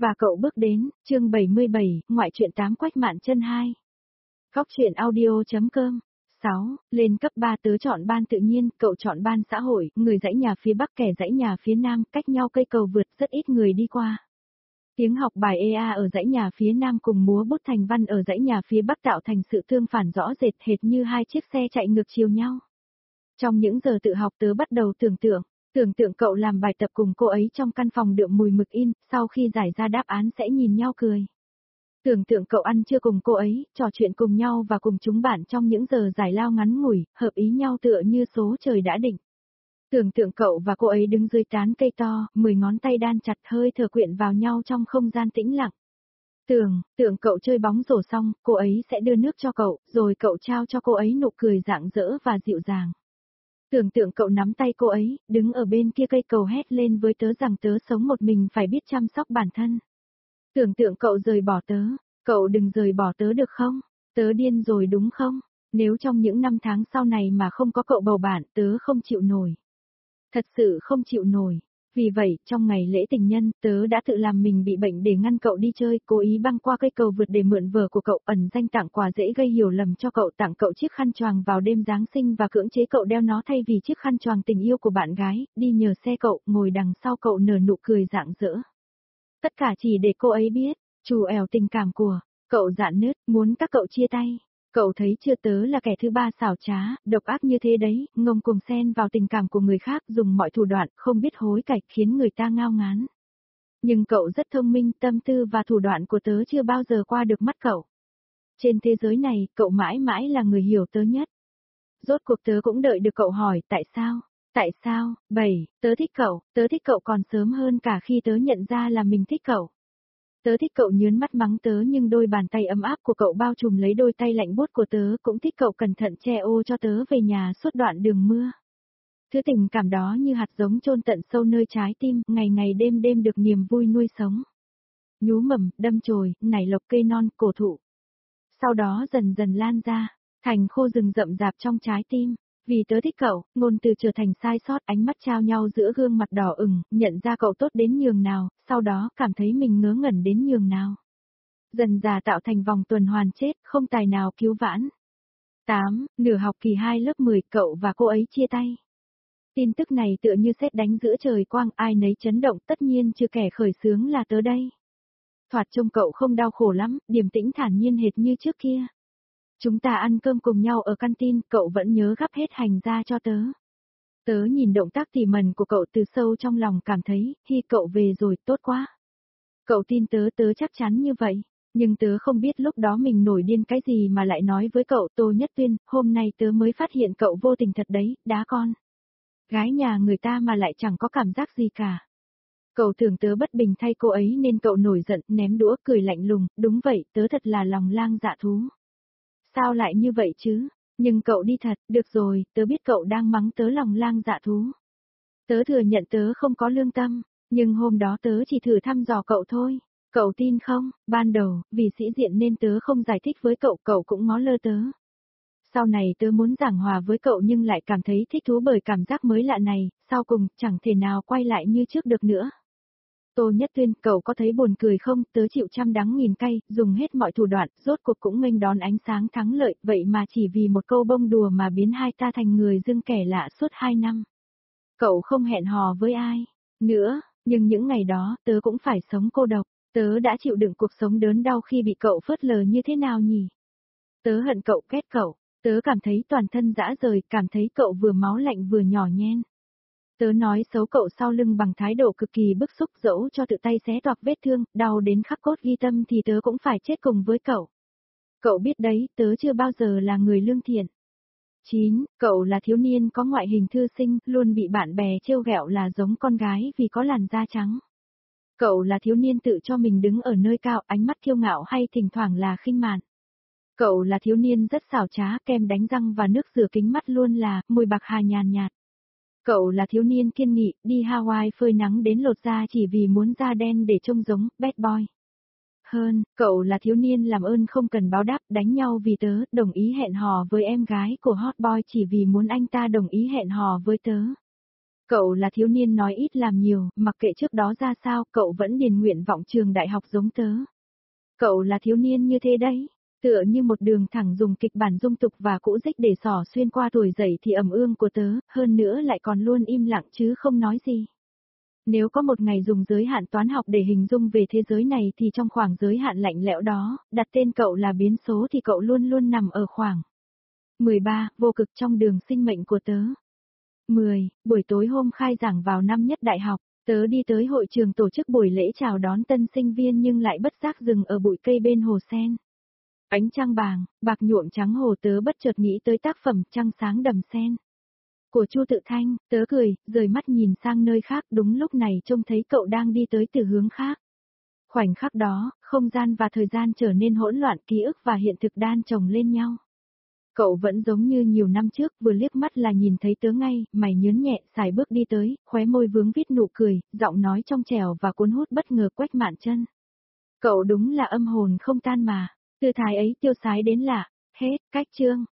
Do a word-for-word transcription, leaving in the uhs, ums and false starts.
Và cậu bước đến, chương bảy mươi bảy, ngoại truyện tám Quách Mạn Chân hai. Góc truyện audio.com. sáu. Lên cấp ba tớ chọn ban tự nhiên, cậu chọn ban xã hội, người dãy nhà phía bắc kẻ dãy nhà phía nam, cách nhau cây cầu vượt rất ít người đi qua. Tiếng học bài e a ở dãy nhà phía nam cùng múa bút thành văn ở dãy nhà phía bắc tạo thành sự tương phản rõ rệt hệt như hai chiếc xe chạy ngược chiều nhau. Trong những giờ tự học tớ bắt đầu tưởng tượng. Tưởng tượng cậu làm bài tập cùng cô ấy trong căn phòng đượm mùi mực in, sau khi giải ra đáp án sẽ nhìn nhau cười. Tưởng tượng cậu ăn trưa cùng cô ấy, trò chuyện cùng nhau và cùng chúng bạn trong những giờ giải lao ngắn ngủi, hợp ý nhau tựa như số trời đã định. Tưởng tượng cậu và cô ấy đứng dưới tán cây to, mười ngón tay đan chặt hơi thở quyện vào nhau trong không gian tĩnh lặng. Tưởng, tượng cậu chơi bóng rổ xong, cô ấy sẽ đưa nước cho cậu, rồi cậu trao cho cô ấy nụ cười rạng rỡ và dịu dàng. Tưởng tượng cậu nắm tay cô ấy, đứng ở bên kia cây cầu hét lên với tớ rằng tớ sống một mình phải biết chăm sóc bản thân. Tưởng tượng cậu rời bỏ tớ, cậu đừng rời bỏ tớ được không? Tớ điên rồi đúng không? Nếu trong những năm tháng sau này mà không có cậu bầu bạn, tớ không chịu nổi. Thật sự không chịu nổi. Vì vậy, trong ngày lễ tình nhân, tớ đã tự làm mình bị bệnh để ngăn cậu đi chơi, cố ý băng qua cây cầu vượt để mượn vở của cậu, ẩn danh tặng quà dễ gây hiểu lầm cho cậu, tặng cậu chiếc khăn choàng vào đêm Giáng sinh và cưỡng chế cậu đeo nó thay vì chiếc khăn choàng tình yêu của bạn gái, đi nhờ xe cậu, ngồi đằng sau cậu nở nụ cười rạng rỡ. Tất cả chỉ để cô ấy biết, trù ẻo tình cảm của cậu dạn nứt, muốn các cậu chia tay. Cậu thấy chưa, tớ là kẻ thứ ba xảo trá, độc ác như thế đấy, ngông cuồng xen vào tình cảm của người khác, dùng mọi thủ đoạn, không biết hối cải, khiến người ta ngao ngán. Nhưng cậu rất thông minh, tâm tư và thủ đoạn của tớ chưa bao giờ qua được mắt cậu. Trên thế giới này, cậu mãi mãi là người hiểu tớ nhất. Rốt cuộc tớ cũng đợi được cậu hỏi, tại sao? Tại sao? Bảy, tớ thích cậu, tớ thích cậu còn sớm hơn cả khi tớ nhận ra là mình thích cậu. Tớ thích cậu nhớn mắt mắng tớ nhưng đôi bàn tay ấm áp của cậu bao trùm lấy đôi tay lạnh buốt của tớ, cũng thích cậu cẩn thận che ô cho tớ về nhà suốt đoạn đường mưa. Thứ tình cảm đó như hạt giống chôn tận sâu nơi trái tim, ngày ngày đêm đêm được niềm vui nuôi sống. Nhú mầm, đâm chồi, nảy lộc cây non, cổ thụ. Sau đó dần dần lan ra, thành khô rừng rậm rạp trong trái tim. Vì tớ thích cậu, ngôn từ trở thành sai sót, ánh mắt trao nhau giữa gương mặt đỏ ửng, nhận ra cậu tốt đến nhường nào, sau đó cảm thấy mình ngớ ngẩn đến nhường nào. Dần dà tạo thành vòng tuần hoàn chết, không tài nào cứu vãn. tám. Nửa học kỳ hai lớp mười, cậu và cô ấy chia tay. Tin tức này tựa như sét đánh giữa trời quang, ai nấy chấn động, tất nhiên chưa kẻ khởi xướng là tớ đây. Thoạt trông cậu không đau khổ lắm, điềm tĩnh thản nhiên hệt như trước kia. Chúng ta ăn cơm cùng nhau ở canteen, cậu vẫn nhớ gắp hết hành ra cho tớ. Tớ nhìn động tác tỉ mẩn của cậu từ sâu trong lòng cảm thấy, khi cậu về rồi, tốt quá. Cậu tin tớ, tớ chắc chắn như vậy. Nhưng tớ không biết lúc đó mình nổi điên cái gì mà lại nói với cậu, Tô Nhất Tuyên, hôm nay tớ mới phát hiện cậu vô tình thật đấy, đá con. Gái nhà người ta mà lại chẳng có cảm giác gì cả. Cậu tưởng tớ bất bình thay cô ấy nên cậu nổi giận, ném đũa, cười lạnh lùng, đúng vậy, tớ thật là lòng lang dạ thú. Sao lại như vậy chứ? Nhưng cậu đi thật, được rồi, tớ biết cậu đang mắng tớ lòng lang dạ thú. Tớ thừa nhận tớ không có lương tâm, nhưng hôm đó tớ chỉ thử thăm dò cậu thôi. Cậu tin không, ban đầu, vì sĩ diện nên tớ không giải thích với cậu, cậu cũng ngó lơ tớ. Sau này tớ muốn giảng hòa với cậu nhưng lại cảm thấy thích thú bởi cảm giác mới lạ này, sau cùng, chẳng thể nào quay lại như trước được nữa. Tô Nhất Tuyên, cậu có thấy buồn cười không, tớ chịu trăm đắng nghìn cay, dùng hết mọi thủ đoạn, rốt cuộc cũng nghênh đón ánh sáng thắng lợi, vậy mà chỉ vì một câu bông đùa mà biến hai ta thành người dưng kẻ lạ suốt hai năm. Cậu không hẹn hò với ai nữa, nhưng những ngày đó, tớ cũng phải sống cô độc, tớ đã chịu đựng cuộc sống đớn đau khi bị cậu phớt lờ như thế nào nhỉ? Tớ hận cậu, ghét cậu, tớ cảm thấy toàn thân rã rời, cảm thấy cậu vừa máu lạnh vừa nhỏ nhen. Tớ nói xấu cậu sau lưng bằng thái độ cực kỳ bức xúc, dẫu cho tự tay xé toạc vết thương, đau đến khắc cốt ghi tâm thì tớ cũng phải chết cùng với cậu. Cậu biết đấy, tớ chưa bao giờ là người lương thiện. chín. Cậu là thiếu niên có ngoại hình thư sinh, luôn bị bạn bè trêu ghẹo là giống con gái vì có làn da trắng. Cậu là thiếu niên tự cho mình đứng ở nơi cao, ánh mắt kiêu ngạo hay thỉnh thoảng là khinh mạn. Cậu là thiếu niên rất xảo trá, kem đánh răng và nước rửa kính mắt luôn là mùi bạc hà nhàn nhạt. Cậu là thiếu niên kiên nghị, đi Hawaii phơi nắng đến lột da chỉ vì muốn da đen để trông giống bad boy. Hơn, cậu là thiếu niên làm ơn không cần báo đáp, đánh nhau vì tớ, đồng ý hẹn hò với em gái của hot boy chỉ vì muốn anh ta đồng ý hẹn hò với tớ. Cậu là thiếu niên nói ít làm nhiều, mặc kệ trước đó ra sao, cậu vẫn điền nguyện vọng trường đại học giống tớ. Cậu là thiếu niên như thế đấy, tựa như một đường thẳng dùng kịch bản dung tục và cũ dích để xỏ xuyên qua tuổi dậy thì ẩm ương của tớ, hơn nữa lại còn luôn im lặng chứ không nói gì. Nếu có một ngày dùng giới hạn toán học để hình dung về thế giới này thì trong khoảng giới hạn lạnh lẽo đó, đặt tên cậu là biến số thì cậu luôn luôn nằm ở khoảng mười ba, vô cực trong đường sinh mệnh của tớ. mười. Buổi tối hôm khai giảng vào năm nhất đại học, tớ đi tới hội trường tổ chức buổi lễ chào đón tân sinh viên nhưng lại bất giác dừng ở bụi cây bên hồ sen. Ánh trăng bàng, bạc nhuộm trắng hồ, tớ bất chợt nghĩ tới tác phẩm Trăng sáng đầm sen của Chu Tự Thanh, tớ cười, rời mắt nhìn sang nơi khác, đúng lúc này trông thấy cậu đang đi tới từ hướng khác. Khoảnh khắc đó, không gian và thời gian trở nên hỗn loạn, ký ức và hiện thực đan chồng lên nhau. Cậu vẫn giống như nhiều năm trước, vừa liếc mắt là nhìn thấy tớ ngay, mày nhớn nhẹ, sải bước đi tới, khóe môi vướng vít nụ cười, giọng nói trong trẻo và cuốn hút bất ngờ Quách Mạn Chân. Cậu đúng là âm hồn không tan mà, tư thái ấy tiêu sái đến lạ. Hết, cách chương.